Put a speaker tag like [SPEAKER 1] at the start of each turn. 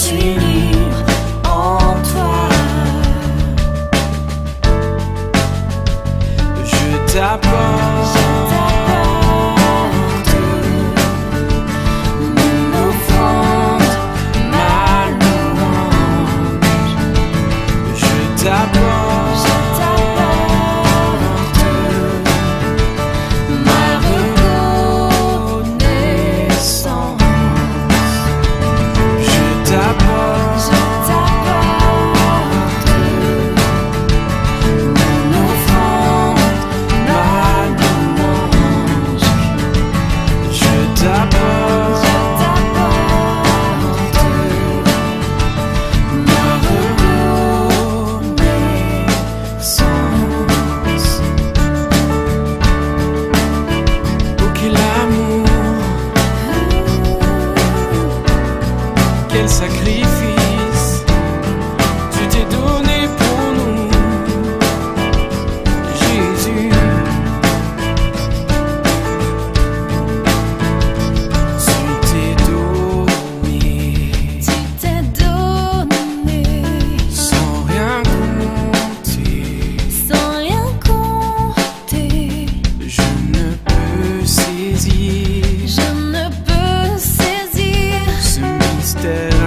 [SPEAKER 1] suis libre en toi.
[SPEAKER 2] Je t'apporte
[SPEAKER 1] mon offrande, ma louange.
[SPEAKER 2] Je t'apporte
[SPEAKER 1] Ma reconnaissance.
[SPEAKER 2] Je t'apporte
[SPEAKER 1] Mon offrande, ma louange.
[SPEAKER 2] Je t'apporte
[SPEAKER 1] Ma reconnaissance.
[SPEAKER 2] Oh quel amour, quel sacrifice tu t'es donné pour nous, Jésus. Tu t'es donné
[SPEAKER 1] Tu t'es donné
[SPEAKER 2] sans rien compter.
[SPEAKER 1] sans rien compter.
[SPEAKER 2] Je ne peux saisir
[SPEAKER 1] Je ne peux saisir
[SPEAKER 2] ce mystère